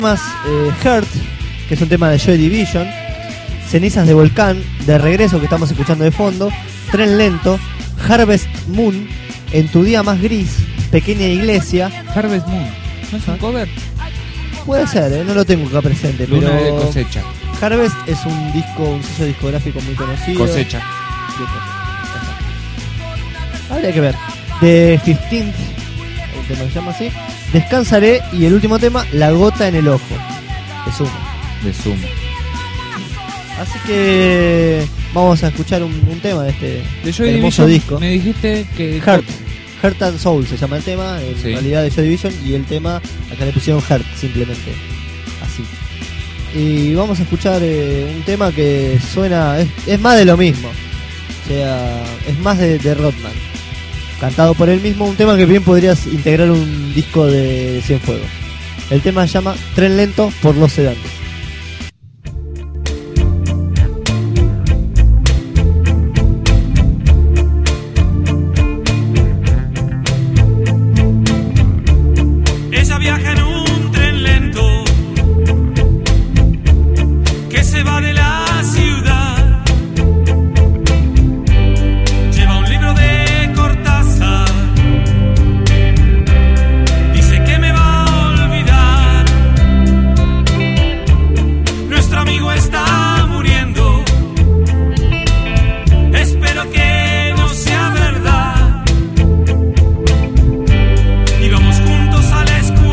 Más Hurt, que es un tema de Joy Division. Cenizas de Volcán, de regreso, que estamos escuchando de fondo. Tren Lento, Harvest Moon, En tu día más gris, Pequeña Iglesia. Harvest Moon, ¿no es un cover? Puede ser, no lo tengo acá presente. Luna pero de cosecha. Harvest es un sello discográfico muy conocido. Cosecha. Habría que ver. The 15th, el tema se llama así. Descansaré, y el último tema, La gota en el ojo, de Sumo. Así que vamos a escuchar un tema de este hermoso disco. Me dijiste que Heart and Soul se llama el tema, en realidad de Joy Division, y el tema acá le pusieron Heart, simplemente así. Y vamos a escuchar un tema que suena, es más de lo mismo, o sea, es más de Rodman, cantado por él mismo, un tema que bien podrías integrar un disco de Cienfuegos. El tema se llama Tren Lento por los Sedantes. Viaja en un tren lento que se va de la ciudad. Lleva un libro de Cortázar. Dice que me va a olvidar. Nuestro amigo está muriendo. Espero que no sea verdad. Y vamos juntos a la escuela.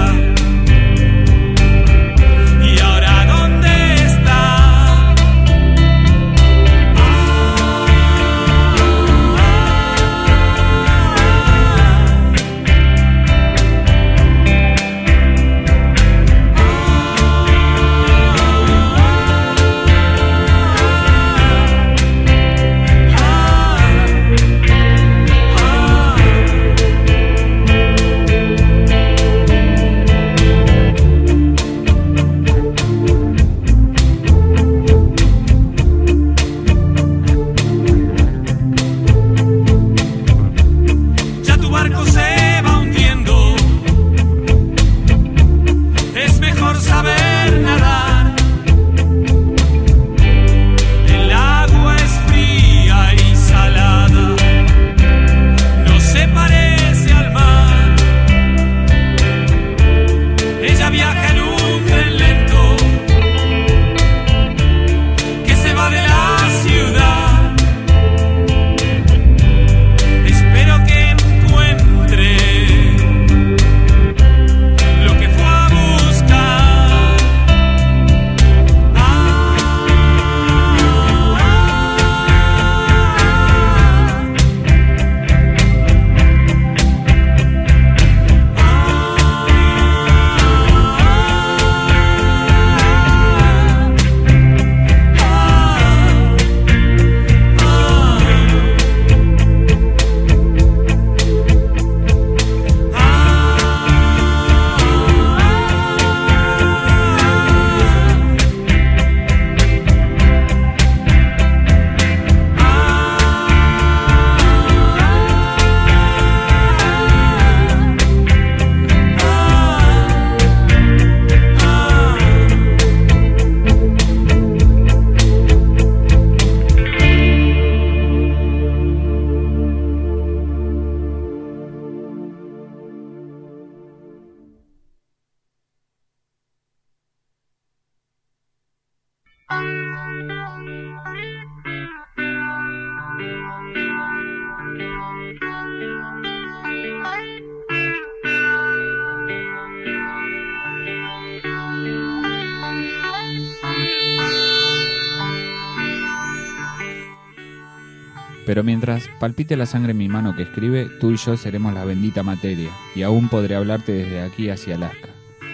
Pero mientras palpite la sangre en mi mano que escribe, tú y yo seremos la bendita materia, y aún podré hablarte desde aquí hacia Alaska.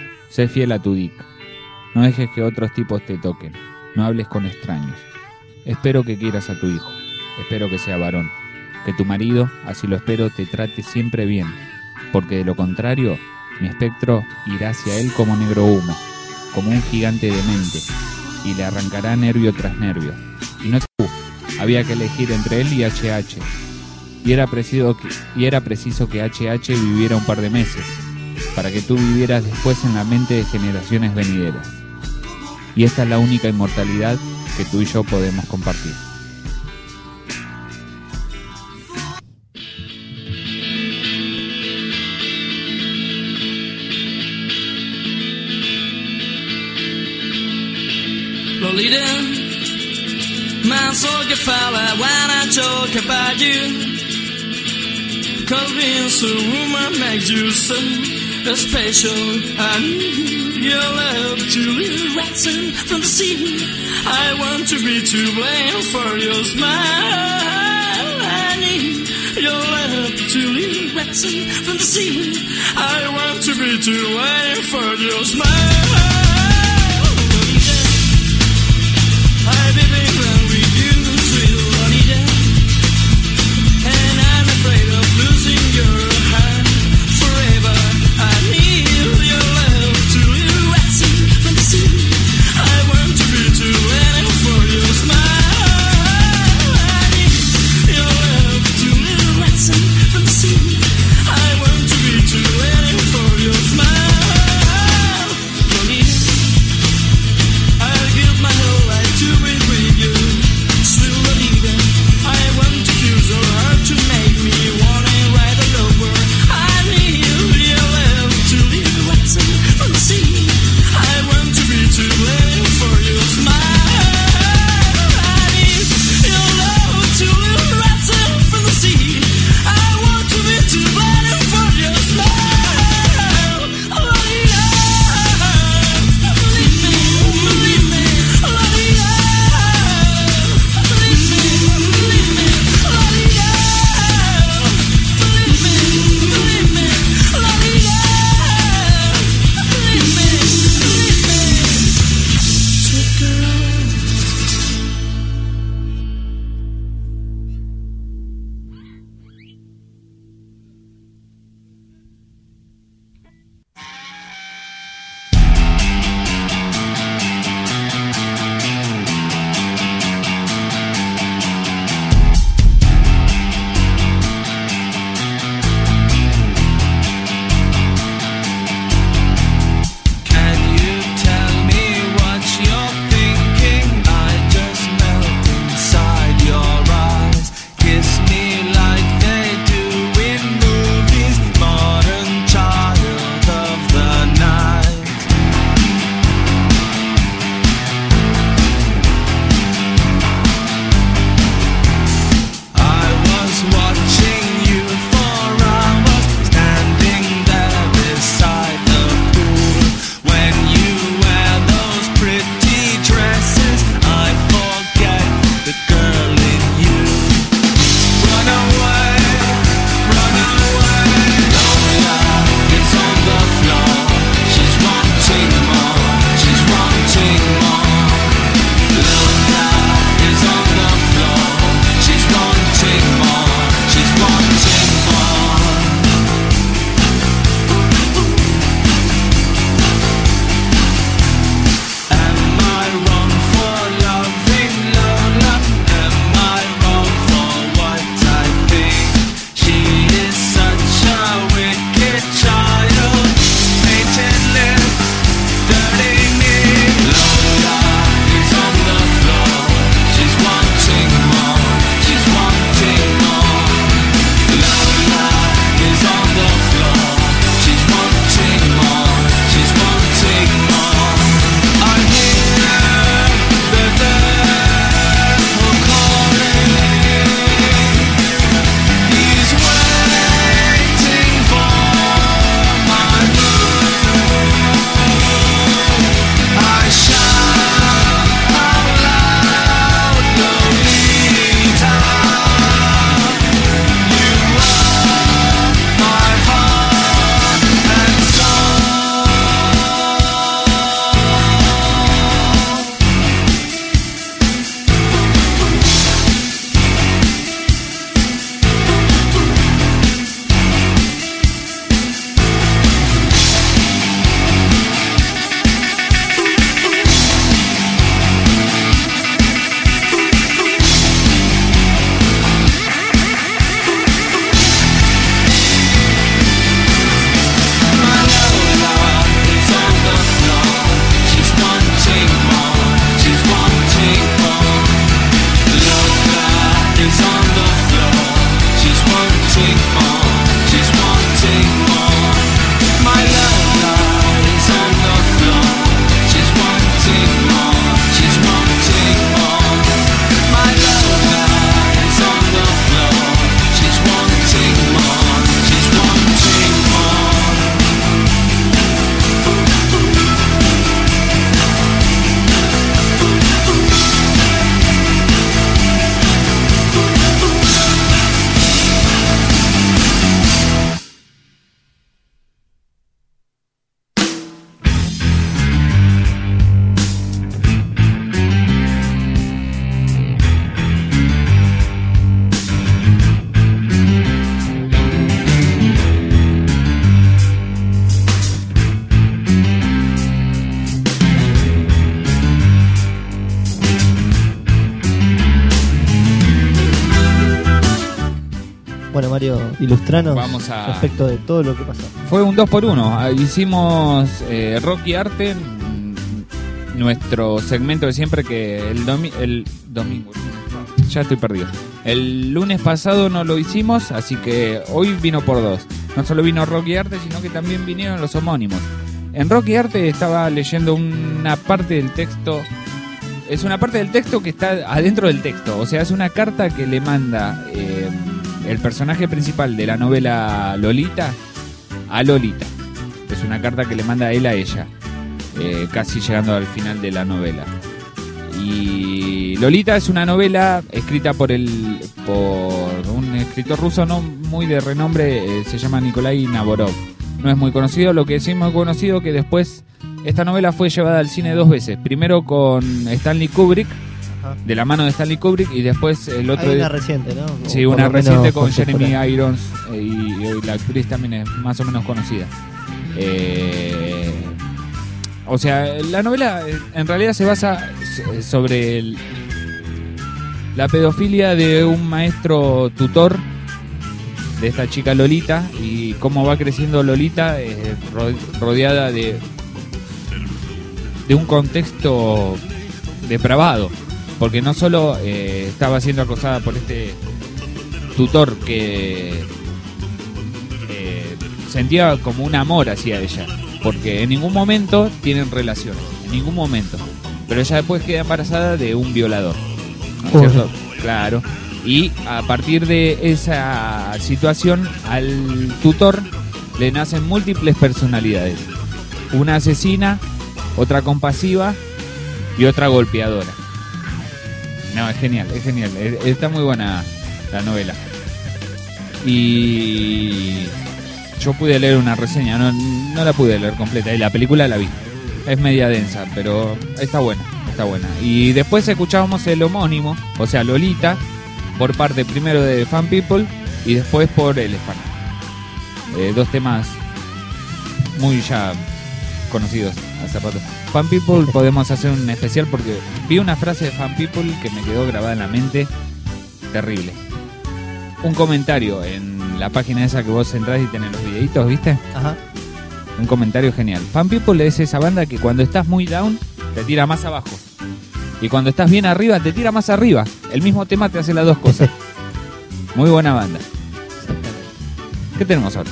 Sé fiel a tu dick. No dejes que otros tipos te toquen. No hables con extraños. Espero que quieras a tu hijo. Espero que sea varón. Que tu marido, así lo espero, te trate siempre bien, porque de lo contrario, mi espectro irá hacia él como negro humo, como un gigante demente, y le arrancará nervio tras nervio. Y no había que elegir entre él y HH, y era preciso que HH viviera un par de meses. para que tú vivieras después en la mente de generaciones venideras. Y esta es la única inmortalidad que tú y yo podemos compartir. Lolita, my soul get fella when I talk about you. Convince a woman makes you so special. I need your love to rising from the sea. I want to be to blame for your smile. I need your love to rising from the sea. I want to be to blame for your smile. I believe when we do sweet Lolita, and I'm afraid of losing your heart forever. I need your love to rising from the sea. I want to be too waiting for your smile. I need your love to rising from the sea. I want to be too waiting for your smile. Lolita. Bueno, Mario, ilustranos Vamos a- respecto de todo lo que pasó. Fue un 2x1. Hicimos rock y arte, nuestro segmento de siempre, que el domingo. Ya estoy perdido. El lunes pasado no lo hicimos, así que hoy vino por dos. No solo vino rock y arte, sino que también vinieron los homónimos. En rock y arte estaba leyendo una parte del texto. Es una parte del texto que está adentro del texto. O sea, es una carta que le manda el personaje principal de la novela Lolita a Lolita. Es una carta que le manda él a ella, casi llegando al final de la novela. Y Lolita es una novela escrita por un escritor ruso no muy de renombre, se llama Nikolai Naborov. No es muy conocido, lo que sí es muy conocido que después esta novela fue llevada al cine 2 veces. Primero con Stanley Kubrick, Ajá. de la mano de Stanley Kubrick, y después el otro... Hay una reciente, ¿no? Sí, O por una lo menos reciente con Jeremy contemporánea. Irons, y la actriz también es más o menos conocida. O sea, la novela en realidad se basa sobre la pedofilia de un maestro tutor de esta chica Lolita y cómo va creciendo Lolita rodeada de un contexto depravado, porque no solo estaba siendo acosada por este tutor que sentía como un amor hacia ella, porque en ningún momento tienen relaciones, en ningún momento, pero ella después queda embarazada de un violador, ¿no es Joder. cierto? Claro. Y a partir de esa situación al tutor le nacen múltiples personalidades, una asesina, otra compasiva y otra golpeadora. No, es genial, está muy buena la novela. Y yo pude leer una reseña, no la pude leer completa, y la película la vi. Es media densa, pero está buena. Y después escuchábamos el homónimo, o sea, Lolita, por parte primero de Fan People y después por Elephant. Dos temas muy ya conocidos hace rato. Fan People podemos hacer un especial porque vi una frase de Fan People que me quedó grabada en la mente, terrible. Un comentario en la página esa que vos entrás y tenés los videitos, ¿viste? Ajá. Un comentario genial. Fan People es esa banda que cuando estás muy down te tira más abajo. Y cuando estás bien arriba te tira más arriba. El mismo tema te hace las dos cosas. Muy buena banda. Exactamente. ¿Qué tenemos ahora?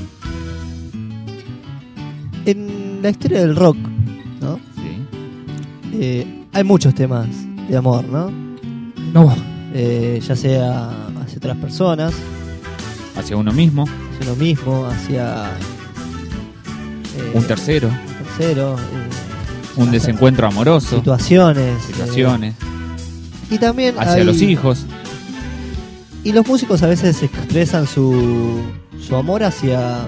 En la historia del rock, ¿no? Sí. Hay muchos temas de amor, ¿no? No. Ya sea hacia otras personas, Hacia uno mismo, hacia uno mismo, hacia un tercero, un tercero, un hacia desencuentro amoroso, situaciones, y también hacia hay- los hijos. Y los músicos a veces expresan su amor hacia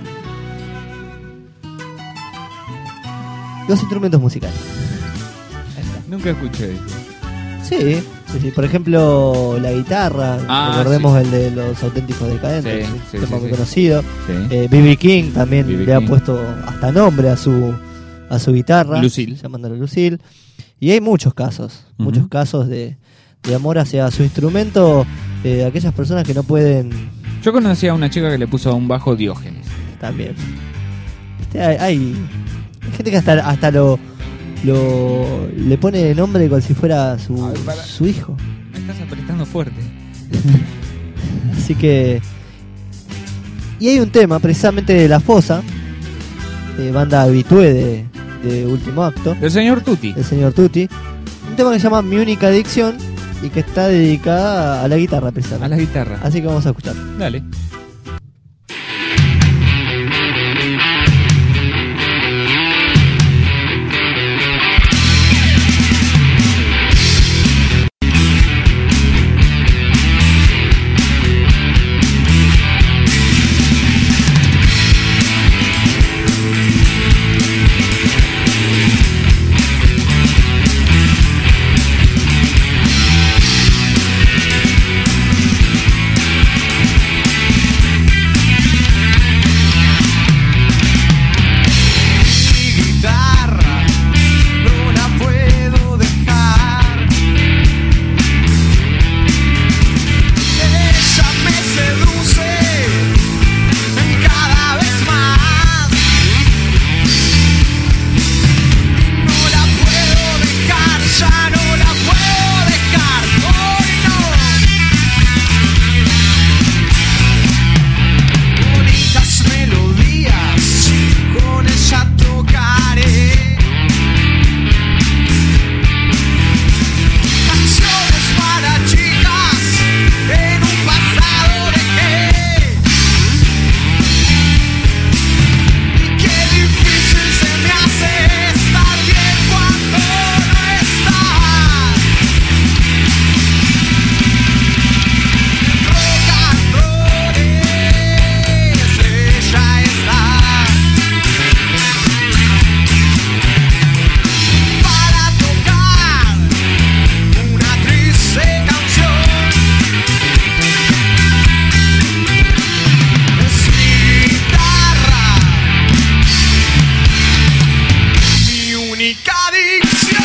los instrumentos musicales. Nunca escuché eso. Sí. Por ejemplo, la guitarra, Ah, recordemos el de los Auténticos Decadentes, Sí, un sí, tema sí, muy sí. conocido. Sí. B.B. King también B.B. le ha King. puesto hasta nombre a su guitarra, Lucille. llamándolo Lucille. Y hay muchos casos, Ujú. muchos casos de amor hacia su instrumento, aquellas personas que no pueden Yo conocí a una chica que le puso a un bajo Diógenes. también. Hay gente que hasta lo le pone nombre como si fuera su hijo. Me estás apretando fuerte. Así que... Y hay un tema, precisamente de La Fosa, banda habitué de Último Acto, El señor Tutti. el señor Tutti. Un tema que se llama Mi Única Adicción y que está dedicada a la guitarra, A precisamente. la guitarra. Así que vamos a escuchar. Dale. Thank única adicción.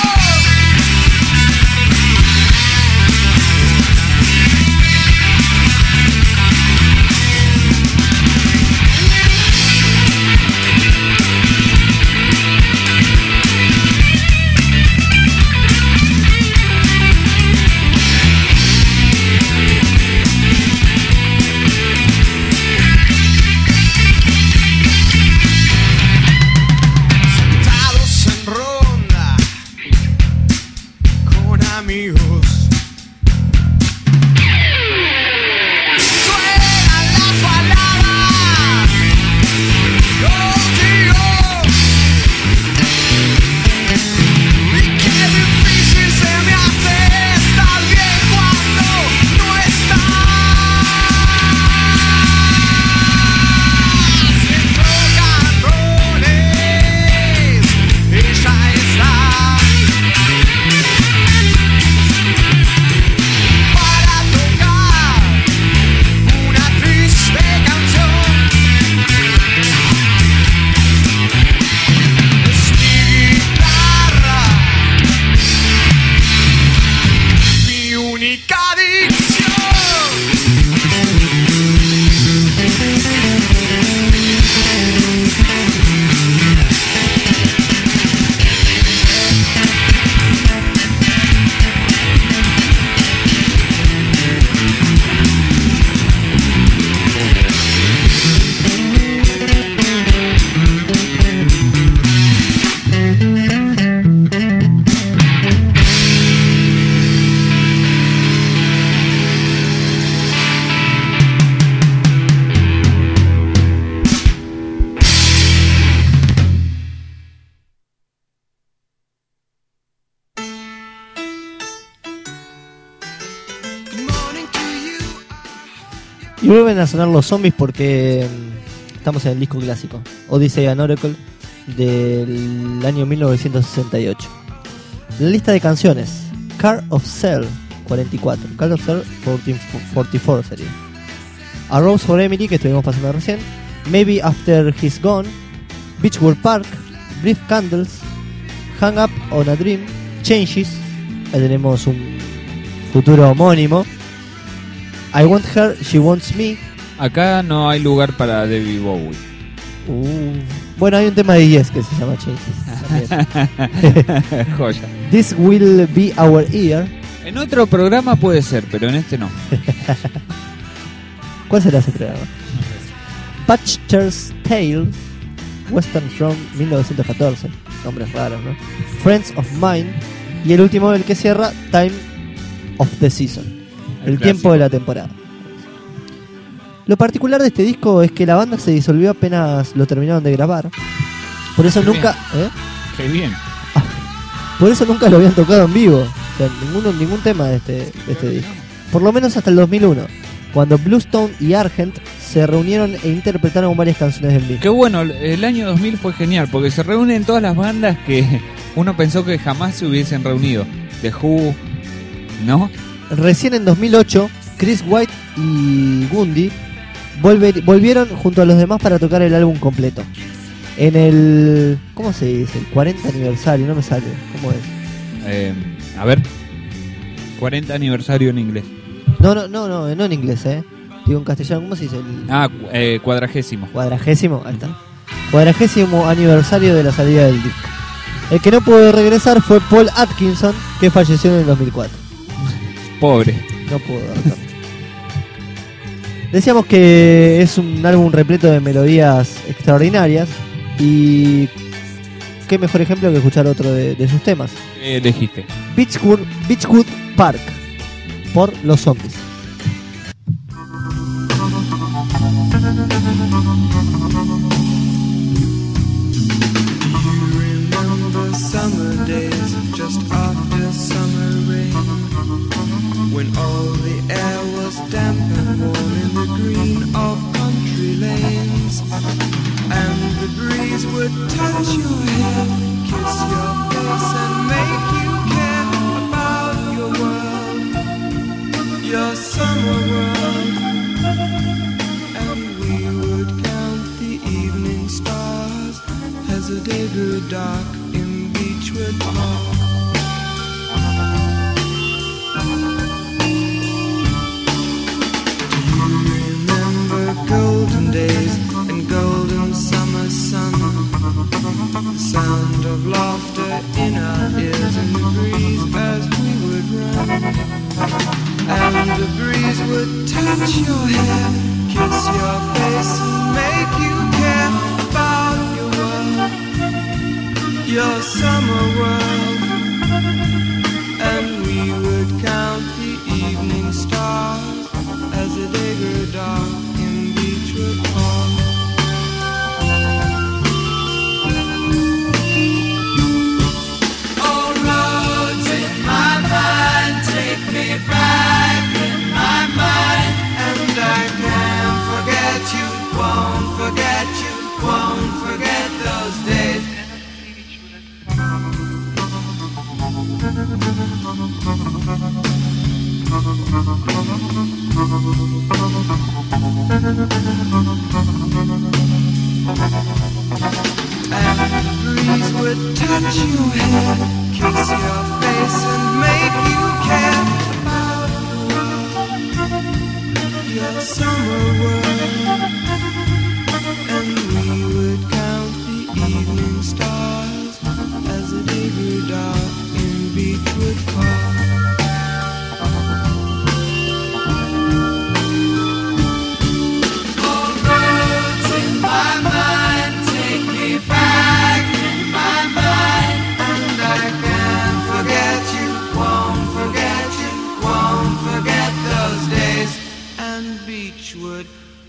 Y vuelven a sonar los zombies porque estamos en el disco clásico Odyssey and Oracle del año 1968. La lista de canciones: Car of Cell 44, Car of Cell 44 sería. A Rose for Emily, que estuvimos pasando recién, Maybe After He's Gone, Beachwood Park, Brief Candles, Hang Up on a Dream, Changes, ahí tenemos un futuro homónimo, I Want Her, She Wants Me. Acá no hay lugar para David Bowie. Bueno, hay un tema de Yes que se llama Changes. Joya. This Will Be Our Year. En otro programa puede ser, pero en este no. ¿Cuál será ese programa? Butcher's Tale, Western Front 1914. Nombres raros, ¿no? Friends of Mine. Y el último, el que cierra, Time of the Season. El tiempo de la temporada. Lo particular de este disco es que la banda se disolvió apenas lo terminaron de grabar. Por eso nunca... Qué bien. Por eso nunca lo habían tocado en vivo. O sea, ningún tema de este disco. Por lo menos hasta el 2001, cuando Bluestone y Argent se reunieron e interpretaron varias canciones del disco. Qué bueno, el año 2000 fue genial, porque se reúnen todas las bandas que uno pensó que jamás se hubiesen reunido. The Who, ¿no? Recién en 2008, Chris White y Gundy volvieron junto a los demás para tocar el álbum completo. En el... ¿cómo se dice? El 40 aniversario, no me sale. ¿Cómo es? A ver. 40 aniversario en inglés. No en inglés, digo en castellano. ¿Cómo se dice? Cuadragésimo. Cuadragésimo, ahí está. 40º aniversario de la salida del disco. El que no pudo regresar fue Paul Atkinson, que falleció en el 2004. Pobre. No pudo adaptar. Decíamos que es un álbum repleto de melodías extraordinarias. Y qué mejor ejemplo que escuchar otro de sus temas. Elegiste Beachwood Park, por Los Zombies. Summer days just after summer rain, when all the air was damp and warm in the green of country lanes, and the breeze would touch your hair, kiss your face and make you care about your world, your summer world. And we would count the evening stars as the day grew dark in in the breeze as we would run. And the breeze would touch your hair, kiss your face and make you care about your world, your summer world. And we would count the evening stars as the day grew dark in Beechwood Park. Back in my mind, and I can't forget you, won't forget you, won't forget those days. And the breeze would touch your hair, kiss your face and make you care about your summer world. And we would count the evening stars as the day grew dark in Beechwood Park. All roads in my mind take me back in my mind, and I can't forget you, won't forget you, won't forget those days and Beechwood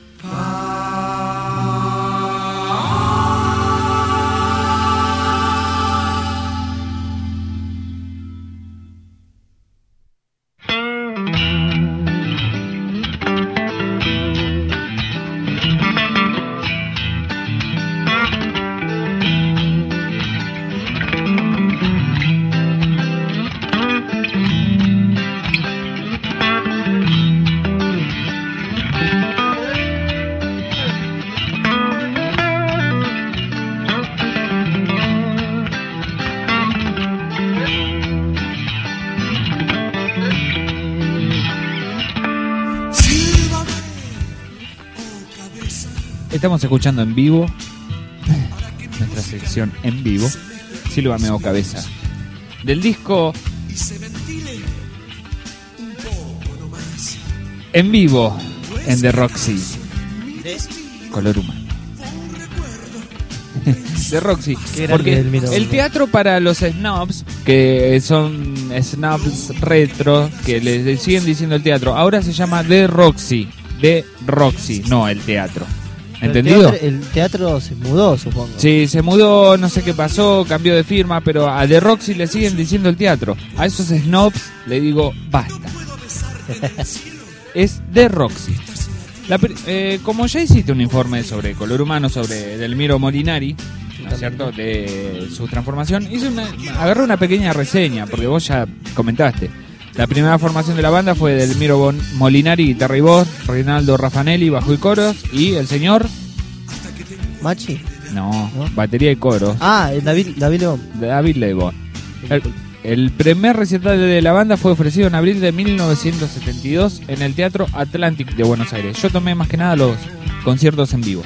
Estamos escuchando en vivo nuestra sección en vivo, Sílvame o Cabeza, del disco En Vivo en The Roxy, Color Humano. De Roxy, porque el teatro para los snobs, que son snobs retro, que le siguen diciendo el teatro, ahora se llama The Roxy, no el teatro. ¿Entendido? El teatro se mudó, supongo. Sí, se mudó, no sé qué pasó, cambió de firma, pero a The Roxy le siguen diciendo el teatro. A esos snobs le digo, basta. Es The Roxy. Como ya hiciste un informe sobre Color Humano, sobre Delmiro Molinari, ¿no es cierto?, de su transformación, agarré una pequeña reseña, porque vos ya comentaste. La primera formación de la banda fue Delmiro Molinari, guitarra y voz, Reinaldo Raffanelli, bajo y coros, y el señor... ¿Machi? No, batería y coros. Ah, David Lebón. David Lebón. El primer recital de la banda fue ofrecido en abril de 1972 en el Teatro Atlantic de Buenos Aires. Yo tomé más que nada los conciertos en vivo.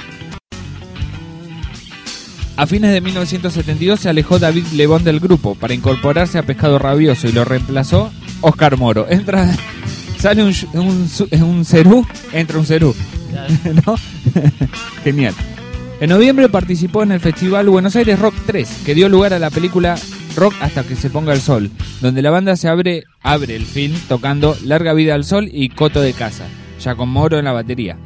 A fines de 1972 se alejó David Lebón del grupo para incorporarse a Pescado Rabioso y lo reemplazó Oscar Moro. Sale un cerú, entra un cerú. ¿No? Genial. En noviembre participó en el Festival Buenos Aires Rock 3, que dio lugar a la película Rock hasta que se ponga el sol, donde la banda se abre el film tocando Larga vida al sol y Coto de casa, ya con Moro en la batería.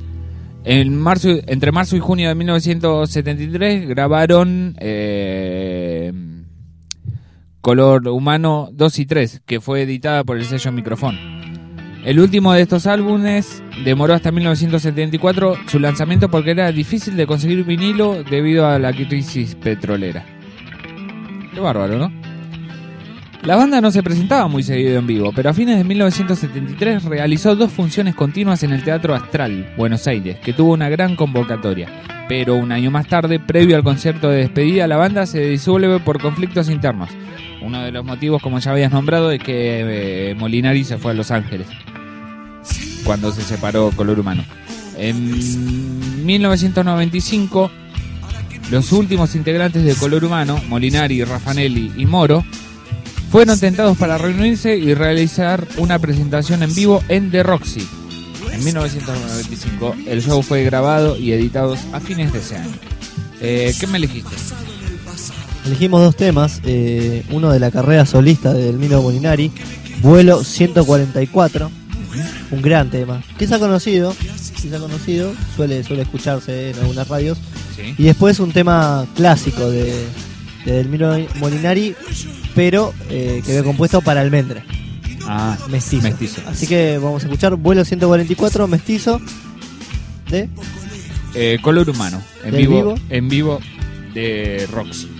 Entre marzo y junio de 1973 grabaron Color Humano 2 y 3, que fue editada por el sello Microfón. El último de estos álbumes demoró hasta 1974 su lanzamiento porque era difícil de conseguir vinilo debido a la crisis petrolera. Qué bárbaro, ¿no? La banda no se presentaba muy seguido en vivo, pero a fines de 1973 realizó 2 funciones continuas en el Teatro Astral, Buenos Aires, que tuvo una gran convocatoria. Pero un año más tarde, previo al concierto de despedida, la banda se disuelve por conflictos internos. Uno de los motivos, como ya habías nombrado, es que Molinari se fue a Los Ángeles cuando se separó Color Humano. En 1995, los últimos integrantes de Color Humano, Molinari, Raffanelli y Moro, fueron tentados para reunirse y realizar una presentación en vivo en The Roxy. En 1995 el show fue grabado y editado a fines de ese año. ¿Qué me elegiste? Elegimos dos temas, uno de la carrera solista de Delmiro Molinari, Vuelo 144, un gran tema, quizá conocido, suele escucharse en algunas radios, Sí. y después un tema clásico de Delmiro Molinari, pero que había compuesto para Almendra, Mestizo. Así que vamos a escuchar Vuelo 144, Mestizo, de Color Humano, ¿Del vivo? en vivo de Roxy.